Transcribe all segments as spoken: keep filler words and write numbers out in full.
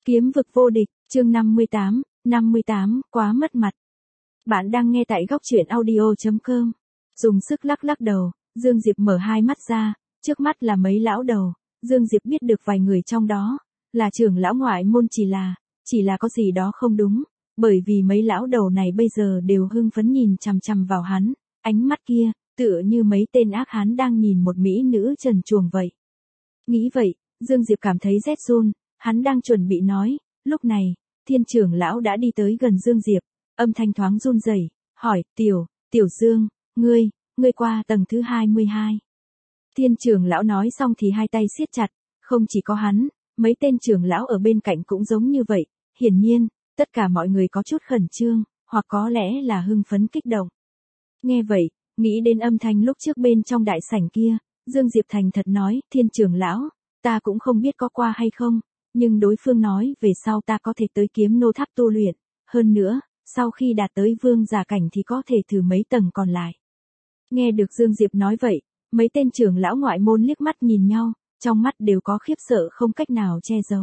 Kiếm vực vô địch, chương năm mươi tám, năm mươi tám, quá mất mặt. Bạn đang nghe tại góc truyện audio chấm com. Dùng sức lắc lắc đầu, Dương Diệp mở hai mắt ra, trước mắt là mấy lão đầu, Dương Diệp biết được vài người trong đó, là trưởng lão ngoại môn chỉ là, chỉ là có gì đó không đúng, bởi vì mấy lão đầu này bây giờ đều hưng phấn nhìn chằm chằm vào hắn, ánh mắt kia, tựa như mấy tên ác hán đang nhìn một mỹ nữ trần truồng vậy. Nghĩ vậy, Dương Diệp cảm thấy rét run, hắn đang chuẩn bị nói, lúc này, Thiên trưởng lão đã đi tới gần Dương Diệp, âm thanh thoáng run rẩy, hỏi, tiểu, tiểu Dương, ngươi, ngươi qua tầng thứ hai mươi hai. Thiên trưởng lão nói xong thì hai tay siết chặt, không chỉ có hắn, mấy tên trưởng lão ở bên cạnh cũng giống như vậy, hiển nhiên, tất cả mọi người có chút khẩn trương, hoặc có lẽ là hưng phấn kích động. Nghe vậy, nghĩ đến âm thanh lúc trước bên trong đại sảnh kia, Dương Diệp thành thật nói, Thiên trưởng lão, ta cũng không biết có qua hay không, nhưng đối phương nói về sau ta có thể tới kiếm nô tháp tu luyện, hơn nữa, sau khi đạt tới vương giả cảnh thì có thể thử mấy tầng còn lại. Nghe được Dương Diệp nói vậy, mấy tên trưởng lão ngoại môn liếc mắt nhìn nhau, trong mắt đều có khiếp sợ không cách nào che giấu.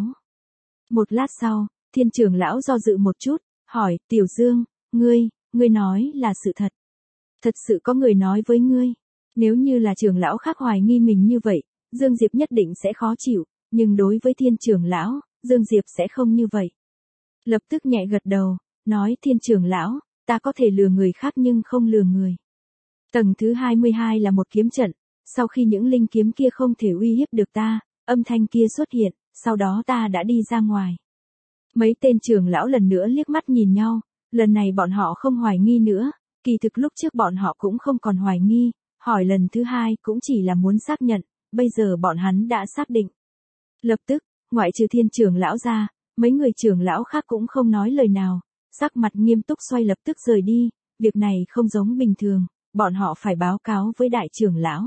Một lát sau, Thiên trưởng lão do dự một chút, hỏi, Tiểu Dương, ngươi, ngươi nói là sự thật. Thật sự có người nói với ngươi. Nếu như là trưởng lão khác hoài nghi mình như vậy, Dương Diệp nhất định sẽ khó chịu, nhưng đối với Thiên trưởng lão, Dương Diệp sẽ không như vậy. Lập tức nhẹ gật đầu, nói, Thiên trưởng lão, ta có thể lừa người khác nhưng không lừa người. Tầng thứ hai mươi hai là một kiếm trận, sau khi những linh kiếm kia không thể uy hiếp được ta, âm thanh kia xuất hiện, sau đó ta đã đi ra ngoài. Mấy tên trưởng lão lần nữa liếc mắt nhìn nhau, lần này bọn họ không hoài nghi nữa, kỳ thực lúc trước bọn họ cũng không còn hoài nghi, hỏi lần thứ hai cũng chỉ là muốn xác nhận, bây giờ bọn hắn đã xác định. Lập tức, ngoại trừ Thiên trưởng lão ra, mấy người trưởng lão khác cũng không nói lời nào, sắc mặt nghiêm túc xoay lập tức rời đi, việc này không giống bình thường, bọn họ phải báo cáo với đại trưởng lão.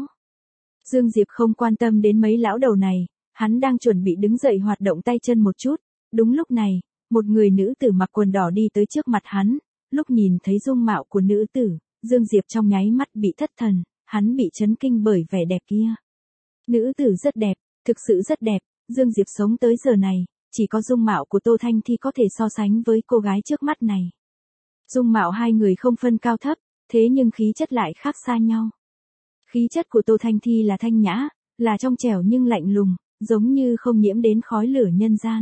Dương Diệp không quan tâm đến mấy lão đầu này, hắn đang chuẩn bị đứng dậy hoạt động tay chân một chút, đúng lúc này, một người nữ tử mặc quần đỏ đi tới trước mặt hắn, lúc nhìn thấy dung mạo của nữ tử, Dương Diệp trong nháy mắt bị thất thần, hắn bị chấn kinh bởi vẻ đẹp kia. Nữ tử rất đẹp, thực sự rất đẹp, Dương Diệp sống tới giờ này, chỉ có dung mạo của Tô Thanh Thi có thể so sánh với cô gái trước mắt này. Dung mạo hai người không phân cao thấp, thế nhưng khí chất lại khác xa nhau. Khí chất của Tô Thanh Thi là thanh nhã, là trong trẻo nhưng lạnh lùng, giống như không nhiễm đến khói lửa nhân gian.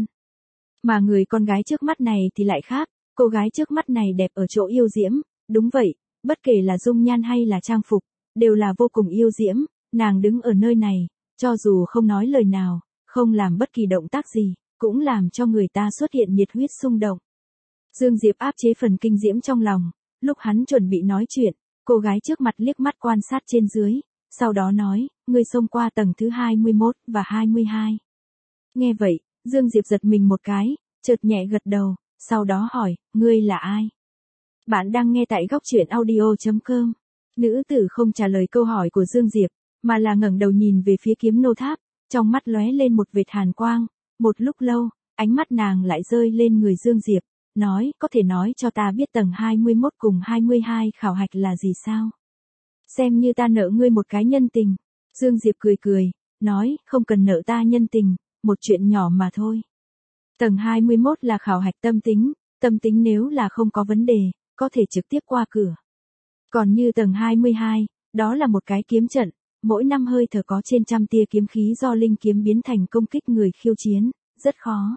Mà người con gái trước mắt này thì lại khác, cô gái trước mắt này đẹp ở chỗ yêu diễm, đúng vậy, bất kể là dung nhan hay là trang phục, đều là vô cùng yêu diễm, nàng đứng ở nơi này, cho dù không nói lời nào, không làm bất kỳ động tác gì, cũng làm cho người ta xuất hiện nhiệt huyết xung động. Dương Diệp áp chế phần kinh diễm trong lòng, lúc hắn chuẩn bị nói chuyện, cô gái trước mặt liếc mắt quan sát trên dưới, sau đó nói, ngươi xông qua tầng thứ hai mươi mốt và hai mươi hai. Nghe vậy, Dương Diệp giật mình một cái, chợt nhẹ gật đầu, sau đó hỏi, ngươi là ai? Bạn đang nghe tại góc truyện audio chấm com. Nữ tử không trả lời câu hỏi của Dương Diệp, mà là ngẩng đầu nhìn về phía kiếm nô tháp, trong mắt lóe lên một vệt hàn quang, một lúc lâu, ánh mắt nàng lại rơi lên người Dương Diệp, nói, có thể nói cho ta biết tầng hai mươi mốt cùng hai mươi hai khảo hạch là gì sao? Xem như ta nợ ngươi một cái nhân tình. Dương Diệp cười cười, nói, không cần nợ ta nhân tình, một chuyện nhỏ mà thôi. Tầng hai mươi mốt là khảo hạch tâm tính, tâm tính nếu là không có vấn đề, có thể trực tiếp qua cửa. Còn như tầng hai mươi hai, đó là một cái kiếm trận, mỗi năm hơi thở có trên trăm tia kiếm khí do linh kiếm biến thành công kích người khiêu chiến, rất khó.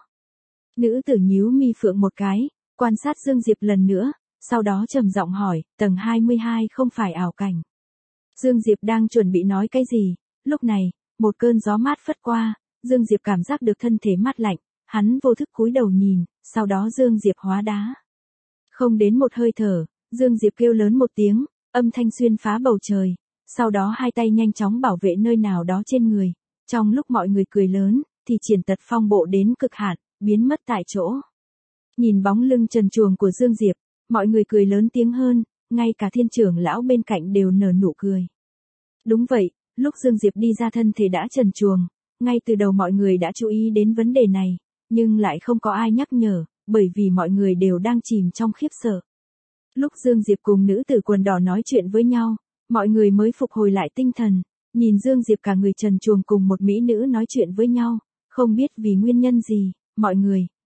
Nữ tử nhíu mi phượng một cái, quan sát Dương Diệp lần nữa, sau đó trầm giọng hỏi, tầng hai mươi hai không phải ảo cảnh. Dương Diệp đang chuẩn bị nói cái gì, lúc này, một cơn gió mát phất qua, Dương Diệp cảm giác được thân thể mát lạnh, hắn vô thức cúi đầu nhìn, sau đó Dương Diệp hóa đá. Không đến một hơi thở, Dương Diệp kêu lớn một tiếng, âm thanh xuyên phá bầu trời, sau đó hai tay nhanh chóng bảo vệ nơi nào đó trên người, trong lúc mọi người cười lớn, thì triển tật phong bộ đến cực hạn, biến mất tại chỗ. Nhìn bóng lưng trần truồng của Dương Diệp, mọi người cười lớn tiếng hơn, ngay cả Thiên trưởng lão bên cạnh đều nở nụ cười. Đúng vậy, lúc Dương Diệp đi ra thân thể đã trần truồng, ngay từ đầu mọi người đã chú ý đến vấn đề này, nhưng lại không có ai nhắc nhở, bởi vì mọi người đều đang chìm trong khiếp sợ. Lúc Dương Diệp cùng nữ tử quần đỏ nói chuyện với nhau, mọi người mới phục hồi lại tinh thần, nhìn Dương Diệp cả người trần truồng cùng một mỹ nữ nói chuyện với nhau, không biết vì nguyên nhân gì, mọi người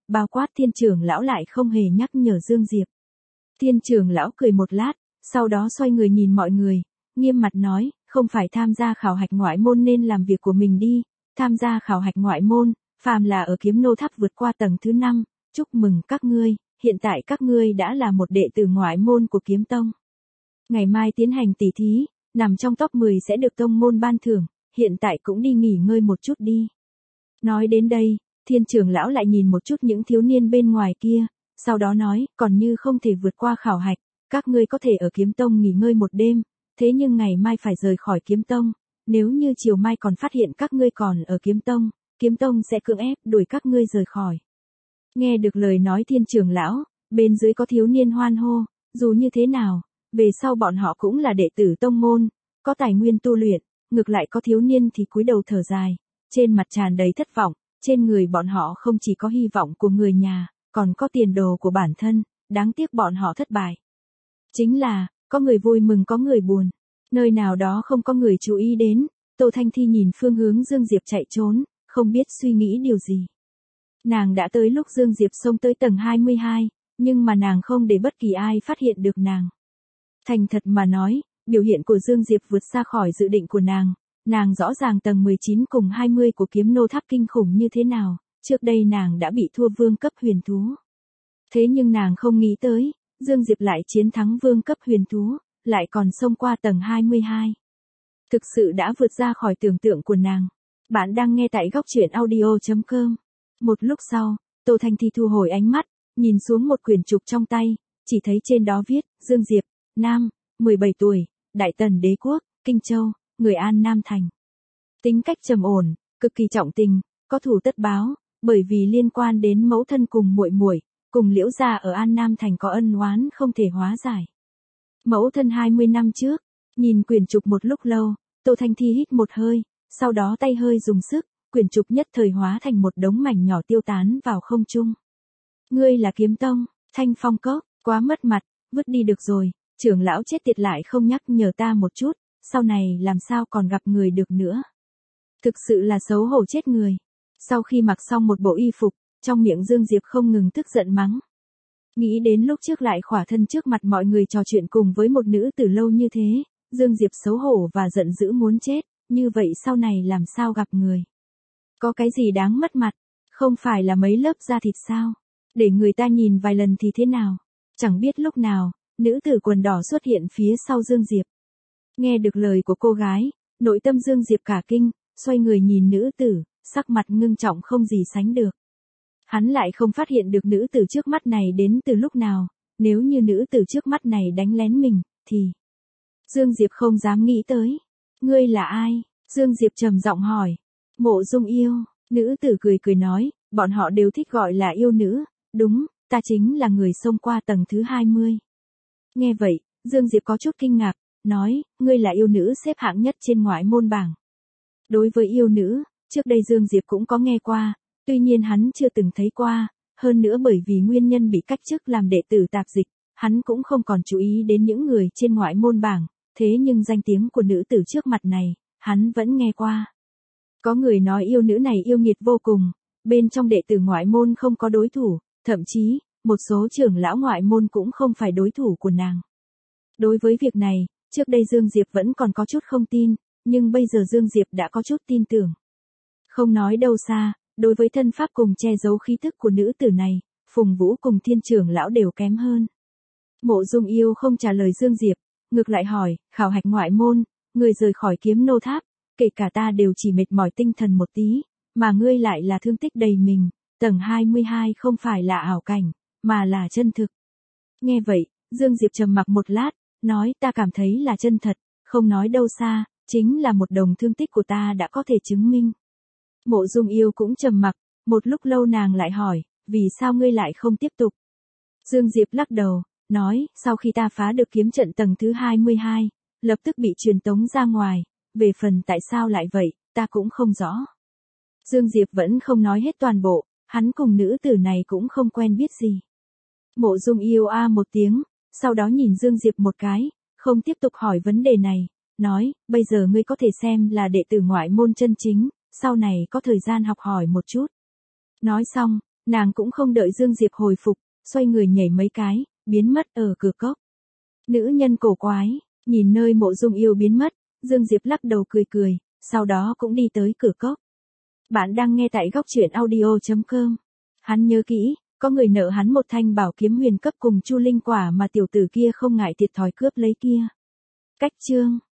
bao quát Thiên trưởng lão lại không hề nhắc nhở Dương Diệp. Thiên trưởng lão cười một lát, sau đó xoay người nhìn mọi người, nghiêm mặt nói, không phải tham gia khảo hạch ngoại môn nên làm việc của mình đi, tham gia khảo hạch ngoại môn, phàm là ở kiếm nô tháp vượt qua tầng thứ năm, chúc mừng các ngươi, hiện tại các ngươi đã là một đệ tử ngoại môn của kiếm tông. Ngày mai tiến hành tỷ thí, nằm trong top mười sẽ được tông môn ban thưởng, hiện tại cũng đi nghỉ ngơi một chút đi. Nói đến đây, Thiên trưởng lão lại nhìn một chút những thiếu niên bên ngoài kia, sau đó nói, còn như không thể vượt qua khảo hạch, các ngươi có thể ở kiếm tông nghỉ ngơi một đêm, thế nhưng ngày mai phải rời khỏi kiếm tông, nếu như chiều mai còn phát hiện các ngươi còn ở kiếm tông, kiếm tông sẽ cưỡng ép đuổi các ngươi rời khỏi. Nghe được lời nói Thiên trưởng lão, bên dưới có thiếu niên hoan hô, dù như thế nào, về sau bọn họ cũng là đệ tử tông môn, có tài nguyên tu luyện, ngược lại có thiếu niên thì cúi đầu thở dài, trên mặt tràn đầy thất vọng, trên người bọn họ không chỉ có hy vọng của người nhà, còn có tiền đồ của bản thân, đáng tiếc bọn họ thất bại. Chính là, có người vui mừng có người buồn, nơi nào đó không có người chú ý đến, Tô Thanh Thi nhìn phương hướng Dương Diệp chạy trốn, không biết suy nghĩ điều gì. Nàng đã tới lúc Dương Diệp xông tới tầng hai mươi hai, nhưng mà nàng không để bất kỳ ai phát hiện được nàng. Thành thật mà nói, biểu hiện của Dương Diệp vượt xa khỏi dự định của nàng, nàng rõ ràng tầng mười chín cùng hai mươi của kiếm nô tháp kinh khủng như thế nào, trước đây nàng đã bị thua vương cấp huyền thú. Thế nhưng nàng không nghĩ tới, Dương Diệp lại chiến thắng vương cấp huyền thú, lại còn xông qua tầng hai mươi hai. Thực sự đã vượt ra khỏi tưởng tượng của nàng. Bạn đang nghe tại góc truyện audio chấm com. Một lúc sau, Tô Thanh Thi thu hồi ánh mắt, nhìn xuống một quyển trục trong tay, chỉ thấy trên đó viết, Dương Diệp, nam, mười bảy tuổi, Đại Tần Đế Quốc, Kinh Châu, người An Nam Thành. Tính cách trầm ổn, cực kỳ trọng tình, có thù tất báo, bởi vì liên quan đến mẫu thân cùng muội muội, cùng Liễu gia ở An Nam Thành có ân oán không thể hóa giải. Mẫu thân hai mươi năm trước, nhìn quyển trục một lúc lâu, Tô Thanh Thi hít một hơi, sau đó tay hơi dùng sức, quyển trục nhất thời hóa thành một đống mảnh nhỏ tiêu tán vào không trung. Ngươi là kiếm tông, Thanh Phong Cốc, quá mất mặt, vứt đi được rồi, trưởng lão chết tiệt lại không nhắc nhở ta một chút, sau này làm sao còn gặp người được nữa. Thực sự là xấu hổ chết người. Sau khi mặc xong một bộ y phục, trong miệng Dương Diệp không ngừng tức giận mắng. Nghĩ đến lúc trước lại khỏa thân trước mặt mọi người trò chuyện cùng với một nữ tử lâu như thế, Dương Diệp xấu hổ và giận dữ muốn chết, như vậy sau này làm sao gặp người. Có cái gì đáng mất mặt, không phải là mấy lớp da thịt sao, để người ta nhìn vài lần thì thế nào. Chẳng biết lúc nào, nữ tử quần đỏ xuất hiện phía sau Dương Diệp. Nghe được lời của cô gái, nội tâm Dương Diệp cả kinh, xoay người nhìn nữ tử, sắc mặt ngưng trọng không gì sánh được. Hắn lại không phát hiện được nữ tử trước mắt này đến từ lúc nào, nếu như nữ tử trước mắt này đánh lén mình, thì... Dương Diệp không dám nghĩ tới. Ngươi là ai? Dương Diệp trầm giọng hỏi. Mộ Dung Yêu, nữ tử cười cười nói, bọn họ đều thích gọi là yêu nữ, đúng, ta chính là người xông qua tầng thứ hai mươi. Nghe vậy, Dương Diệp có chút kinh ngạc, nói, ngươi là yêu nữ xếp hạng nhất trên ngoại môn bảng. Đối với yêu nữ, trước đây Dương Diệp cũng có nghe qua, tuy nhiên hắn chưa từng thấy qua, hơn nữa bởi vì nguyên nhân bị cách chức làm đệ tử tạp dịch, hắn cũng không còn chú ý đến những người trên ngoại môn bảng, thế nhưng danh tiếng của nữ tử trước mặt này, hắn vẫn nghe qua. Có người nói yêu nữ này yêu nghiệt vô cùng, bên trong đệ tử ngoại môn không có đối thủ, thậm chí, một số trưởng lão ngoại môn cũng không phải đối thủ của nàng. Đối với việc này, trước đây Dương Diệp vẫn còn có chút không tin, nhưng bây giờ Dương Diệp đã có chút tin tưởng. Không nói đâu xa, đối với thân pháp cùng che giấu khí thức của nữ tử này, Phùng Vũ cùng Thiên trưởng lão đều kém hơn. Mộ Dung Yêu không trả lời Dương Diệp, ngược lại hỏi, khảo hạch ngoại môn, người rời khỏi kiếm nô tháp, kể cả ta đều chỉ mệt mỏi tinh thần một tí, mà ngươi lại là thương tích đầy mình, tầng hai mươi hai không phải là ảo cảnh, mà là chân thực. Nghe vậy, Dương Diệp trầm mặc một lát, nói ta cảm thấy là chân thật, không nói đâu xa, chính là một đồng thương tích của ta đã có thể chứng minh. Mộ Dung Yêu cũng trầm mặc, một lúc lâu nàng lại hỏi, vì sao ngươi lại không tiếp tục? Dương Diệp lắc đầu, nói, sau khi ta phá được kiếm trận tầng thứ hai mươi hai, lập tức bị truyền tống ra ngoài, về phần tại sao lại vậy, ta cũng không rõ. Dương Diệp vẫn không nói hết toàn bộ, hắn cùng nữ tử này cũng không quen biết gì. Mộ Dung Yêu a một tiếng, sau đó nhìn Dương Diệp một cái, không tiếp tục hỏi vấn đề này, nói, bây giờ ngươi có thể xem là đệ tử ngoại môn chân chính, sau này có thời gian học hỏi một chút. Nói xong, Nàng cũng không đợi Dương Diệp hồi phục, xoay người nhảy mấy cái, biến mất ở cửa cốc. Nữ nhân cổ quái, nhìn nơi Mộ Dung Yêu biến mất, Dương Diệp lắc đầu cười cười, sau đó cũng đi tới cửa cốc. Bạn đang nghe tại góc truyện audio chấm com. Hắn nhớ kỹ, có người nợ hắn một thanh bảo kiếm huyền cấp cùng chu linh quả mà tiểu tử kia không ngại thiệt thòi cướp lấy kia. Cách chương